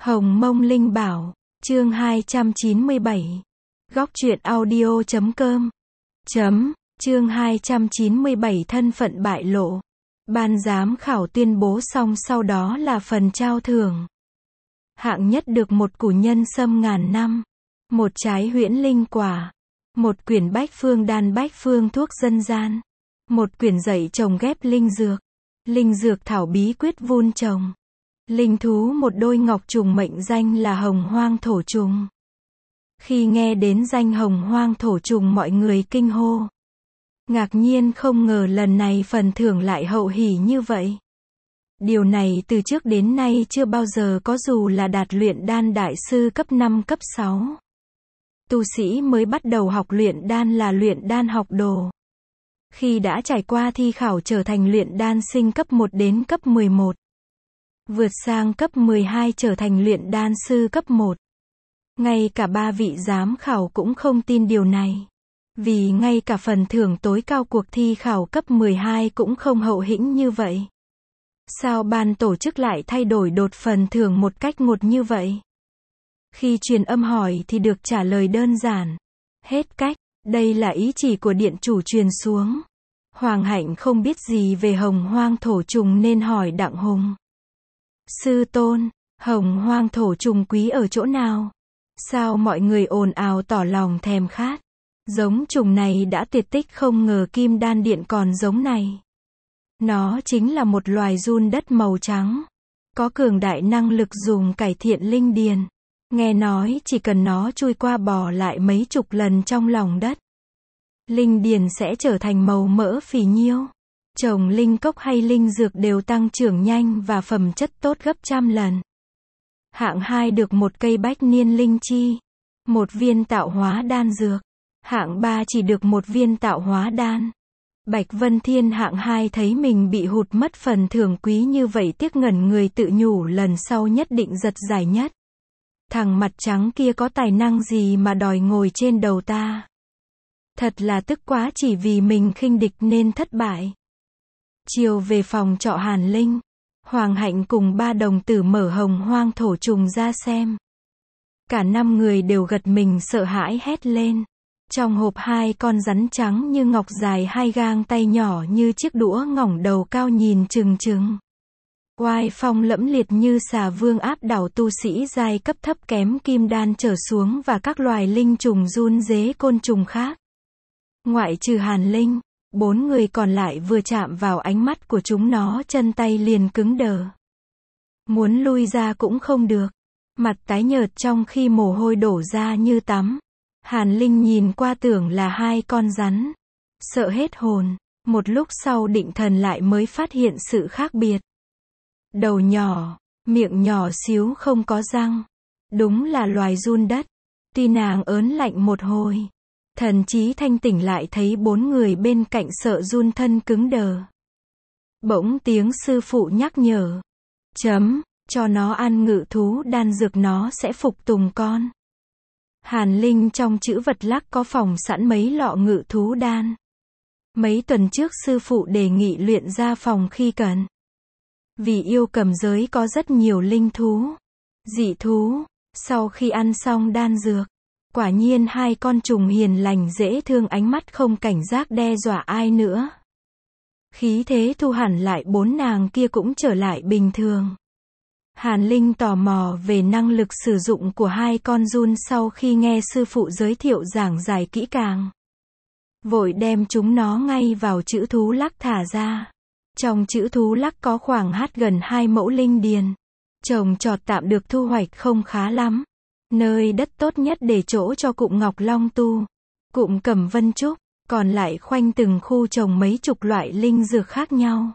Hồng Mông Linh Bảo, chương 297. Góc truyện audio.com. Chương 297 thân phận bại lộ. Ban giám khảo tuyên bố xong, sau đó là phần trao thưởng. Hạng nhất được một củ nhân sâm ngàn năm, một trái huyễn linh quả, một quyển bách phương đan bách phương thuốc dân gian, một quyển dạy trồng ghép linh dược thảo bí quyết vun trồng. Linh thú một đôi ngọc trùng mệnh danh là hồng hoang thổ trùng. Khi nghe đến danh hồng hoang thổ trùng, mọi người kinh hô. Ngạc nhiên không ngờ lần này phần thưởng lại hậu hỉ như vậy. Điều này từ trước đến nay chưa bao giờ có, dù là đạt luyện đan đại sư cấp 5 cấp 6. Tu sĩ mới bắt đầu học luyện đan là luyện đan học đồ. Khi đã trải qua thi khảo trở thành luyện đan sinh cấp 1 đến cấp 11. Vượt sang cấp 12 trở thành luyện đan sư cấp 1. Ngay cả 3 vị giám khảo cũng không tin điều này. Vì ngay cả phần thưởng tối cao cuộc thi khảo cấp 12 cũng không hậu hĩnh như vậy. Sao ban tổ chức lại thay đổi đột phần thưởng một cách ngột như vậy? Khi truyền âm hỏi thì được trả lời đơn giản. Hết cách, đây là ý chỉ của điện chủ truyền xuống. Hoàng Hạnh không biết gì về hồng hoang thổ trùng nên hỏi Đặng Hùng. Sư tôn, hồng hoang thổ trùng quý ở chỗ nào? Sao mọi người ồn ào tỏ lòng thèm khát? Giống trùng này đã tuyệt tích, không ngờ Kim Đan Điện còn giống này. Nó chính là một loài giun đất màu trắng, có cường đại năng lực dùng cải thiện linh điền. Nghe nói chỉ cần nó chui qua bò lại mấy chục lần trong lòng đất, linh điền sẽ trở thành màu mỡ phì nhiêu. Trồng linh cốc hay linh dược đều tăng trưởng nhanh và phẩm chất tốt gấp trăm lần. Hạng 2 được một cây bách niên linh chi, một viên tạo hóa đan dược. Hạng 3 chỉ được một viên tạo hóa đan. Bạch Vân Thiên hạng 2 thấy mình bị hụt mất phần thưởng quý như vậy, tiếc ngẩn người, tự nhủ lần sau nhất định giật giải nhất. Thằng mặt trắng kia có tài năng gì mà đòi ngồi trên đầu ta. Thật là tức quá, chỉ vì mình khinh địch nên thất bại. Chiều về phòng trọ Hàn Linh, Hoàng Hạnh cùng 3 đồng tử mở hồng hoang thổ trùng ra xem. Cả 5 người đều gật mình sợ hãi hét lên. Trong hộp 2 con rắn trắng như ngọc dài 2 gang tay nhỏ như chiếc đũa, ngỏng đầu cao nhìn trừng trừng. Oai phong lẫm liệt như xà vương, áp đảo tu sĩ giai cấp thấp kém kim đan trở xuống và các loài linh trùng run rế côn trùng khác. Ngoại trừ Hàn Linh, 4 người còn lại vừa chạm vào ánh mắt của chúng nó, chân tay liền cứng đờ. Muốn lui ra cũng không được. Mặt tái nhợt trong khi mồ hôi đổ ra như tắm. Hàn Linh nhìn qua tưởng là 2 con rắn. Sợ hết hồn. Một lúc sau định thần lại mới phát hiện sự khác biệt. Đầu nhỏ, miệng nhỏ xíu không có răng. Đúng là loài giun đất. Tuy nàng ớn lạnh một hồi, thần trí thanh tỉnh lại thấy 4 người bên cạnh sợ run thân cứng đờ. Bỗng tiếng sư phụ nhắc nhở. Cho nó ăn ngự thú đan dược nó sẽ phục tùng con. Hàn Linh trong trữ vật lắc có phòng sẵn mấy lọ ngự thú đan. Mấy tuần trước sư phụ đề nghị luyện ra phòng khi cần. Vì yêu cầm giới có rất nhiều linh thú, dị thú. Sau khi ăn xong đan dược, quả nhiên 2 con trùng hiền lành dễ thương, ánh mắt không cảnh giác đe dọa ai nữa. Khí thế thu hẳn lại, 4 nàng kia cũng trở lại bình thường. Hàn Linh tò mò về năng lực sử dụng của 2 con giun sau khi nghe sư phụ giới thiệu giảng giải kỹ càng. Vội đem chúng nó ngay vào trữ thú lắc thả ra. Trong trữ thú lắc có khoảng gần 2 mẫu linh điền. Trồng trọt tạm được, thu hoạch không khá lắm. Nơi đất tốt nhất để chỗ cho cụm Ngọc Long Tu, cụm Cẩm Vân Trúc, còn lại khoanh từng khu trồng mấy chục loại linh dược khác nhau.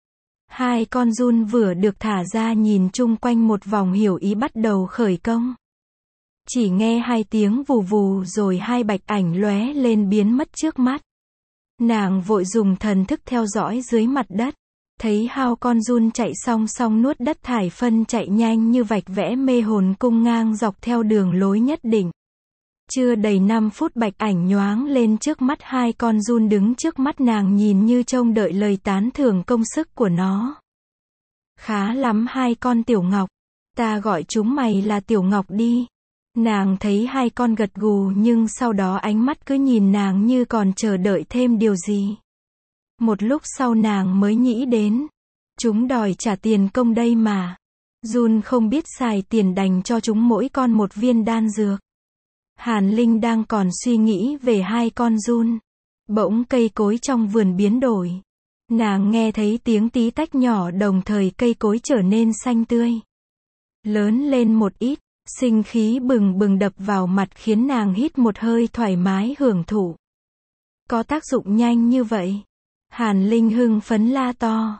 2 con giun vừa được thả ra nhìn chung quanh một vòng, hiểu ý bắt đầu khởi công. Chỉ nghe 2 tiếng vù vù rồi 2 bạch ảnh lóe lên biến mất trước mắt. Nàng vội dùng thần thức theo dõi dưới mặt đất. Thấy hao con giun chạy song song nuốt đất thải phân, chạy nhanh như vạch vẽ mê hồn cung ngang dọc theo đường lối nhất định. Chưa đầy 5 phút bạch ảnh nhoáng lên trước mắt 2 con giun đứng trước mắt nàng, nhìn như trông đợi lời tán thưởng công sức của nó. Khá lắm 2 con tiểu ngọc. Ta gọi chúng mày là Tiểu Ngọc đi. Nàng thấy hai con gật gù nhưng sau đó ánh mắt cứ nhìn nàng như còn chờ đợi thêm điều gì. Một lúc sau nàng mới nghĩ đến. Chúng đòi trả tiền công đây mà. Jun không biết xài tiền đành cho chúng mỗi con một viên đan dược. Hàn Linh đang còn suy nghĩ về hai con Jun. Bỗng cây cối trong vườn biến đổi. Nàng nghe thấy tiếng tí tách nhỏ đồng thời cây cối trở nên xanh tươi. Lớn lên một ít, sinh khí bừng bừng đập vào mặt khiến nàng hít một hơi thoải mái hưởng thụ. Có tác dụng nhanh như vậy. Hàn Linh hưng phấn la to.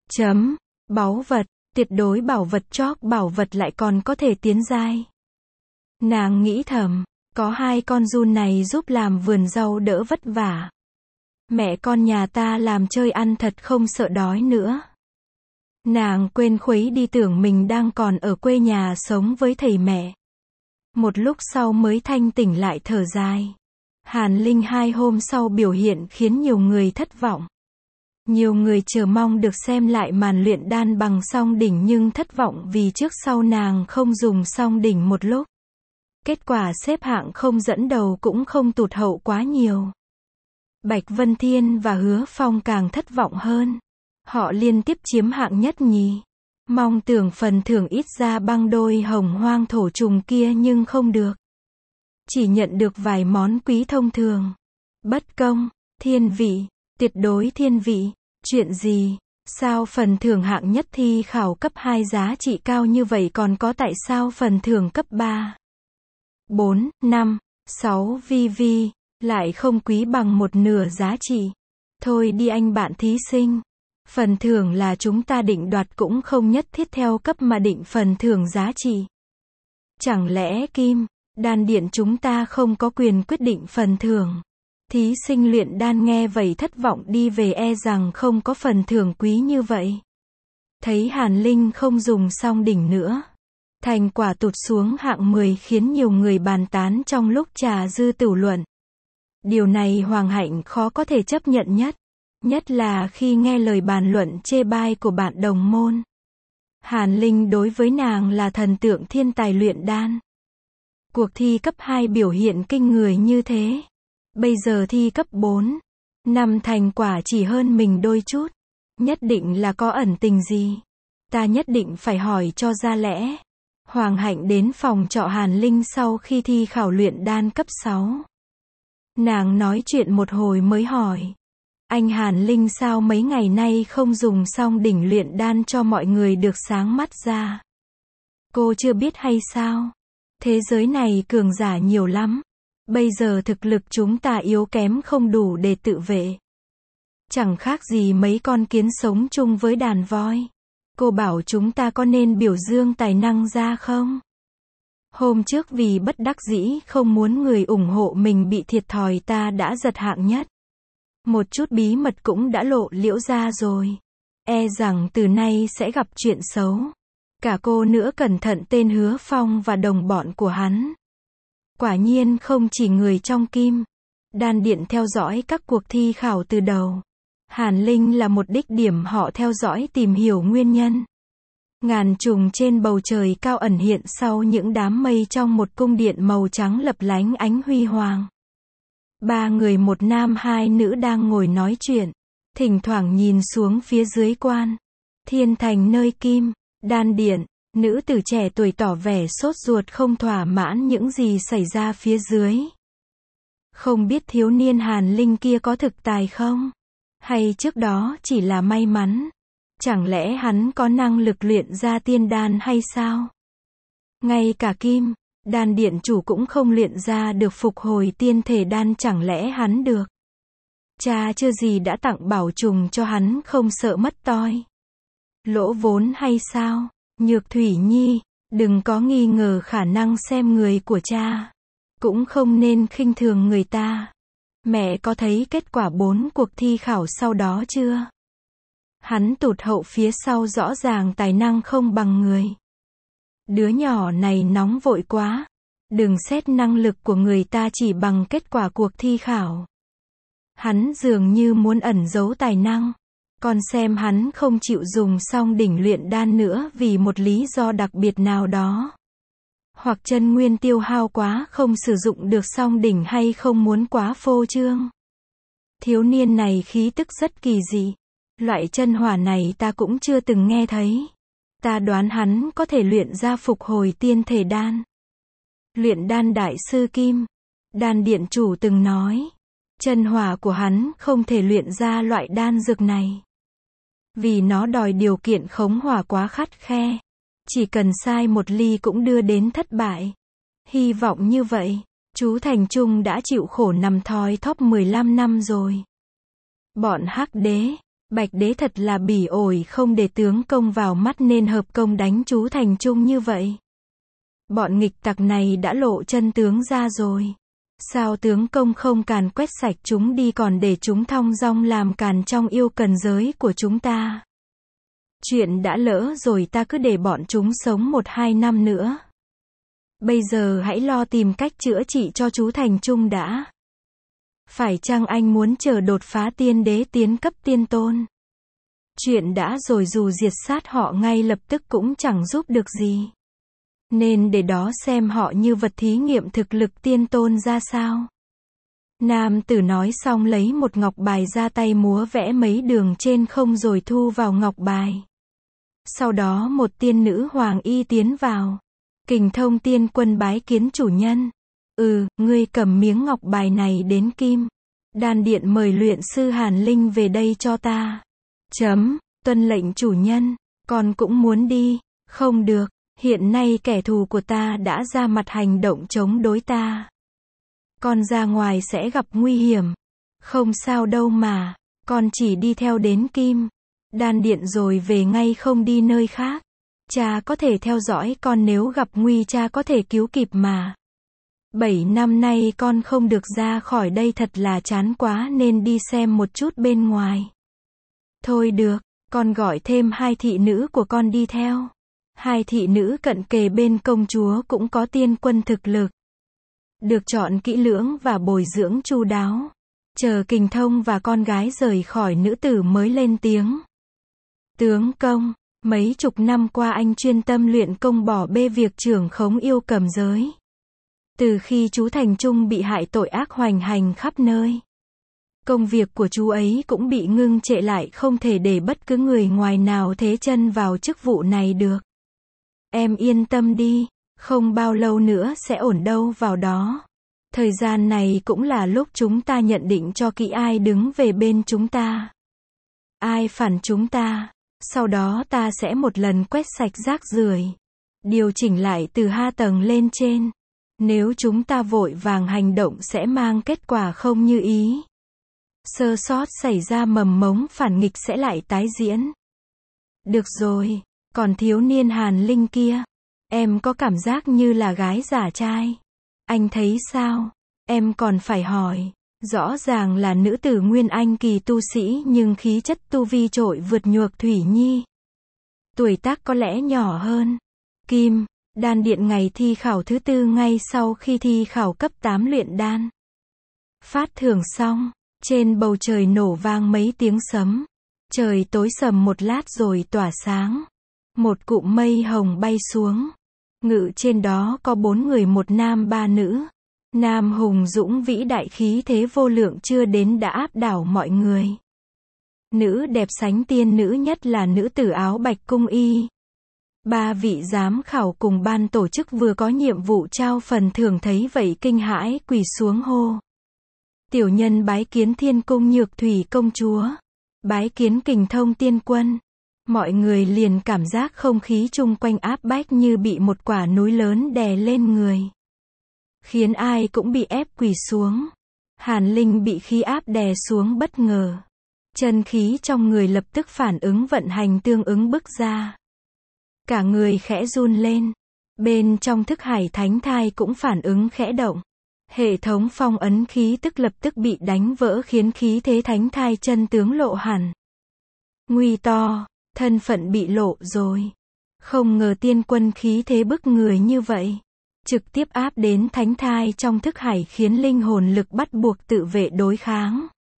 Báu vật, tuyệt đối bảo vật chóp bảo vật lại còn có thể tiến giai. Nàng nghĩ thầm, có hai con Jun này giúp làm vườn rau đỡ vất vả. Mẹ con nhà ta làm chơi ăn thật không sợ đói nữa. Nàng quên khuấy đi tưởng mình đang còn ở quê nhà sống với thầy mẹ. Một lúc sau mới thanh tỉnh lại thở dài. Hàn Linh 2 hôm sau biểu hiện khiến nhiều người thất vọng. Nhiều người chờ mong được xem lại màn luyện đan bằng song đỉnh nhưng thất vọng vì trước sau nàng không dùng song đỉnh một lúc. Kết quả xếp hạng không dẫn đầu cũng không tụt hậu quá nhiều. Bạch Vân Thiên và Hứa Phong càng thất vọng hơn. Họ liên tiếp chiếm hạng nhất nhì. Mong tưởng phần thưởng ít ra băng đôi hồng hoang thổ trùng kia nhưng không được. Chỉ nhận được vài món quý thông thường. Bất công, thiên vị, tuyệt đối thiên vị. Chuyện gì? Sao phần thưởng hạng nhất thi khảo cấp 2 giá trị cao như vậy còn có tại sao phần thưởng cấp 3, 4, 5, 6 VV lại không quý bằng một nửa giá trị? Thôi đi anh bạn thí sinh. Phần thưởng là chúng ta định đoạt cũng không nhất thiết theo cấp mà định phần thưởng giá trị. Chẳng lẽ Kim, đan điện chúng ta không có quyền quyết định phần thưởng? Thí sinh luyện đan nghe vậy thất vọng đi về e rằng không có phần thưởng quý như vậy. Thấy Hàn Linh không dùng song đỉnh nữa. Thành quả tụt xuống hạng 10 khiến nhiều người bàn tán trong lúc trà dư tửu luận. Điều này Hoàng Hạnh khó có thể chấp nhận nhất. Nhất là khi nghe lời bàn luận chê bai của bạn đồng môn. Hàn Linh đối với nàng là thần tượng thiên tài luyện đan. Cuộc thi cấp 2 biểu hiện kinh người như thế. Bây giờ thi cấp 4, 5 thành quả chỉ hơn mình đôi chút. Nhất định là có ẩn tình gì. Ta nhất định phải hỏi cho ra lẽ. Hoàng Hạnh đến phòng trọ Hàn Linh sau khi thi khảo luyện đan cấp 6. Nàng nói chuyện một hồi mới hỏi. Anh Hàn Linh sao mấy ngày nay không dùng song đỉnh luyện đan cho mọi người được sáng mắt ra? Cô chưa biết hay sao? Thế giới này cường giả nhiều lắm. Bây giờ thực lực chúng ta yếu kém không đủ để tự vệ. Chẳng khác gì mấy con kiến sống chung với đàn voi. Cô bảo chúng ta có nên biểu dương tài năng ra không? Hôm trước vì bất đắc dĩ không muốn người ủng hộ mình bị thiệt thòi ta đã giật hạng nhất. Một chút bí mật cũng đã lộ liễu ra rồi. E rằng từ nay sẽ gặp chuyện xấu. Cả cô nữa cẩn thận tên Hứa Phong và đồng bọn của hắn. Quả nhiên không chỉ người trong Kim Đan Điện theo dõi các cuộc thi khảo từ đầu. Hàn Linh là một đích điểm họ theo dõi tìm hiểu nguyên nhân. Ngàn trùng trên bầu trời cao ẩn hiện sau những đám mây trong một cung điện màu trắng lập lánh ánh huy hoàng. 3 người một nam 2 nữ đang ngồi nói chuyện, thỉnh thoảng nhìn xuống phía dưới quan thiên thành nơi Kim Đan Điện. Nữ tử trẻ tuổi tỏ vẻ sốt ruột không thỏa mãn những gì xảy ra phía dưới. Không biết thiếu niên Hàn Linh kia có thực tài không? Hay trước đó chỉ là may mắn? Chẳng lẽ hắn có năng lực luyện ra tiên đan hay sao? Ngay cả Kim Đan Điện chủ cũng không luyện ra được phục hồi tiên thể đan, chẳng lẽ hắn được? Cha chưa gì đã tặng bảo trùng cho hắn không sợ mất toi. Lỗ vốn hay sao? Nhược Thủy Nhi, đừng có nghi ngờ khả năng xem người của cha. Cũng không nên khinh thường người ta. Mẹ có thấy kết quả 4 cuộc thi khảo sau đó chưa? Hắn tụt hậu phía sau rõ ràng tài năng không bằng người. Đứa nhỏ này nóng vội quá. Đừng xét năng lực của người ta chỉ bằng kết quả cuộc thi khảo. Hắn dường như muốn ẩn giấu tài năng. Con xem hắn không chịu dùng song đỉnh luyện đan nữa vì một lý do đặc biệt nào đó. Hoặc chân nguyên tiêu hao quá không sử dụng được song đỉnh hay không muốn quá phô trương. Thiếu niên này khí tức rất kỳ dị. Loại chân hỏa này ta cũng chưa từng nghe thấy. Ta đoán hắn có thể luyện ra phục hồi tiên thể đan. Luyện đan đại sư Kim Đan điện chủ từng nói, chân hỏa của hắn không thể luyện ra loại đan dược này. Vì nó đòi điều kiện khống hỏa quá khắt khe. Chỉ cần sai một ly cũng đưa đến thất bại. Hy vọng như vậy, chú Thành Trung đã chịu khổ nằm thoi thóp 15 năm rồi. Bọn Hắc Đế, Bạch Đế thật là bỉ ổi không để tướng công vào mắt nên hợp công đánh chú Thành Trung như vậy. Bọn nghịch tặc này đã lộ chân tướng ra rồi. Sao tướng công không càn quét sạch chúng đi còn để chúng thong dong làm càn trong yêu cần giới của chúng ta? Chuyện đã lỡ rồi ta cứ để bọn chúng sống 1-2 năm nữa. Bây giờ hãy lo tìm cách chữa trị cho chú Thành Trung đã. Phải chăng anh muốn chờ đột phá tiên đế tiến cấp tiên tôn? Chuyện đã rồi dù diệt sát họ ngay lập tức cũng chẳng giúp được gì. Nên để đó xem họ như vật thí nghiệm thực lực tiên tôn ra sao. Nam tử nói xong lấy một ngọc bài ra tay múa vẽ mấy đường trên không rồi thu vào ngọc bài. Sau đó một tiên nữ hoàng y tiến vào. Kình Thông tiên quân bái kiến chủ nhân. Ngươi cầm miếng ngọc bài này đến Kim Đan điện mời luyện sư Hàn Linh về đây cho ta. Tuân lệnh chủ nhân, con cũng muốn đi. Không được, hiện nay kẻ thù của ta đã ra mặt hành động chống đối ta. Con ra ngoài sẽ gặp nguy hiểm. Không sao đâu mà, con chỉ đi theo đến Kim Đan điện rồi về ngay không đi nơi khác. Cha có thể theo dõi con nếu gặp nguy cha có thể cứu kịp mà. 7 năm nay con không được ra khỏi đây thật là chán quá nên đi xem một chút bên ngoài. Thôi được, con gọi thêm 2 thị nữ của con đi theo. 2 thị nữ cận kề bên công chúa cũng có tiên quân thực lực. Được chọn kỹ lưỡng và bồi dưỡng chu đáo. Chờ Kình Thông và con gái rời khỏi nữ tử mới lên tiếng. Tướng công, mấy chục năm qua anh chuyên tâm luyện công bỏ bê việc trưởng khống yêu cầm giới. Từ khi chú Thành Trung bị hại tội ác hoành hành khắp nơi. Công việc của chú ấy cũng bị ngưng trệ lại không thể để bất cứ người ngoài nào thế chân vào chức vụ này được. Em yên tâm đi, không bao lâu nữa sẽ ổn đâu vào đó. Thời gian này cũng là lúc chúng ta nhận định cho kỹ ai đứng về bên chúng ta. Ai phản chúng ta. Sau đó ta sẽ một lần quét sạch rác rưởi. Điều chỉnh lại từ 2 tầng lên trên. Nếu chúng ta vội vàng hành động sẽ mang kết quả không như ý. Sơ sót xảy ra mầm mống phản nghịch sẽ lại tái diễn. Được rồi, còn thiếu niên Hàn Linh kia. Em có cảm giác như là gái giả trai. Anh thấy sao? Em còn phải hỏi. Rõ ràng là nữ tử nguyên anh kỳ tu sĩ nhưng khí chất tu vi trội vượt Nhược Thủy Nhi. Tuổi tác có lẽ nhỏ hơn. Kim Đan điện ngày thi khảo thứ 4 ngay sau khi thi khảo cấp 8 luyện đan. Phát thưởng xong, trên bầu trời nổ vang mấy tiếng sấm. Trời tối sầm một lát rồi tỏa sáng. Một cụm mây hồng bay xuống. Ngự trên đó có 4 người 1 nam 3 nữ. Nam hùng dũng vĩ đại khí thế vô lượng chưa đến đã áp đảo mọi người. Nữ đẹp sánh tiên nữ nhất là nữ tử áo bạch cung y. 3 vị giám khảo cùng ban tổ chức vừa có nhiệm vụ trao phần thưởng thấy vậy kinh hãi quỳ xuống hô. Tiểu nhân bái kiến Thiên Cung Nhược Thủy công chúa. Bái kiến Kình Thông tiên quân. Mọi người liền cảm giác không khí chung quanh áp bách như bị một quả núi lớn đè lên người. Khiến ai cũng bị ép quỳ xuống. Hàn Linh bị khí áp đè xuống bất ngờ. Chân khí trong người lập tức phản ứng vận hành tương ứng bức ra. Cả người khẽ run lên. Bên trong thức hải thánh thai cũng phản ứng khẽ động. Hệ thống phong ấn khí tức lập tức bị đánh vỡ khiến khí thế thánh thai chân tướng lộ hẳn. Nguy to, thân phận bị lộ rồi. Không ngờ tiên quân khí thế bức người như vậy. Trực tiếp áp đến thánh thai trong thức hải khiến linh hồn lực bắt buộc tự vệ đối kháng.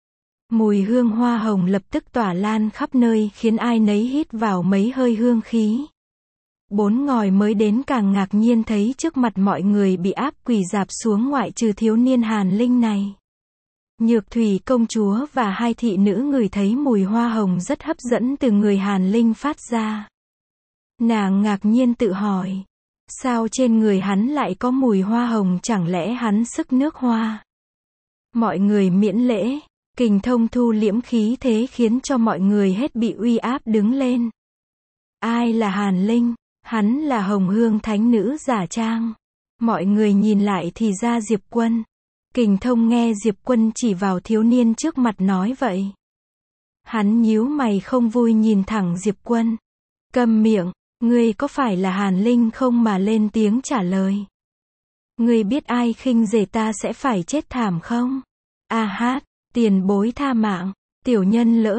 Mùi hương hoa hồng lập tức tỏa lan khắp nơi khiến ai nấy hít vào mấy hơi hương khí. Bốn ngòi mới đến càng ngạc nhiên thấy trước mặt mọi người bị áp quỳ rạp xuống ngoại trừ thiếu niên Hàn Linh này. Nhược Thủy công chúa và hai thị nữ ngửi thấy mùi hoa hồng rất hấp dẫn từ người Hàn Linh phát ra. Nàng ngạc nhiên tự hỏi, sao trên người hắn lại có mùi hoa hồng, chẳng lẽ hắn sức nước hoa? Mọi người miễn lễ, Kình Thông thu liễm khí thế khiến cho mọi người hết bị uy áp đứng lên. Ai là Hàn Linh? Hắn là Hồng Hương thánh nữ giả trang. Mọi người nhìn lại thì ra Diệp Quân. Kình Thông nghe Diệp Quân chỉ vào thiếu niên trước mặt nói vậy. Hắn nhíu mày không vui nhìn thẳng Diệp Quân. Câm miệng, ngươi có phải là Hàn Linh không mà lên tiếng trả lời? Ngươi biết ai khinh rể ta sẽ phải chết thảm không? A hát, tiền bối tha mạng, tiểu nhân lỡ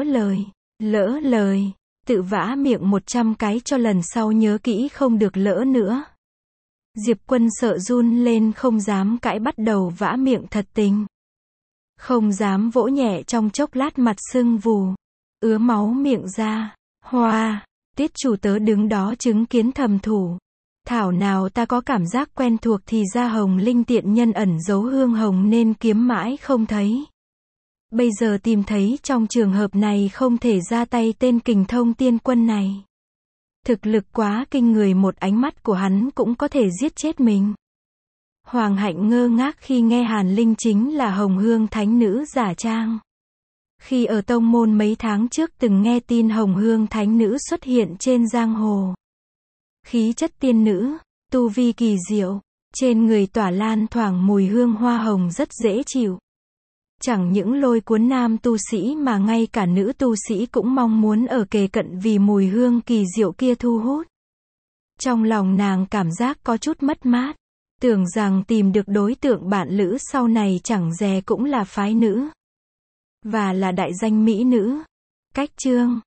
lời, tự vã miệng 100 cái cho lần sau nhớ kỹ không được lỡ nữa. Diệp Quân sợ run lên không dám cãi, bắt đầu vã miệng thật tình. Không dám vỗ nhẹ, trong chốc lát mặt sưng vù, ứa máu miệng ra. Hoa, Tiết chủ tớ đứng đó chứng kiến thầm thủ. Thảo nào ta có cảm giác quen thuộc thì ra Hồng Linh tiện nhân ẩn giấu hương hồng nên kiếm mãi không thấy. Bây giờ tìm thấy, trong trường hợp này không thể ra tay tên Kình Thông tiên quân này. Thực lực quá kinh người, một ánh mắt của hắn cũng có thể giết chết mình. Hoàng Hạnh ngơ ngác khi nghe Hàn Linh chính là Hồng Hương thánh nữ giả trang. Khi ở tông môn mấy tháng trước từng nghe tin Hồng Hương thánh nữ xuất hiện trên giang hồ. Khí chất tiên nữ, tu vi kỳ diệu, trên người tỏa lan thoảng mùi hương hoa hồng rất dễ chịu. Chẳng những lôi cuốn nam tu sĩ mà ngay cả nữ tu sĩ cũng mong muốn ở kề cận vì mùi hương kỳ diệu kia thu hút. Trong lòng nàng cảm giác có chút mất mát, tưởng rằng tìm được đối tượng bạn lữ sau này chẳng dè cũng là phái nữ, và là đại danh mỹ nữ. Cách chương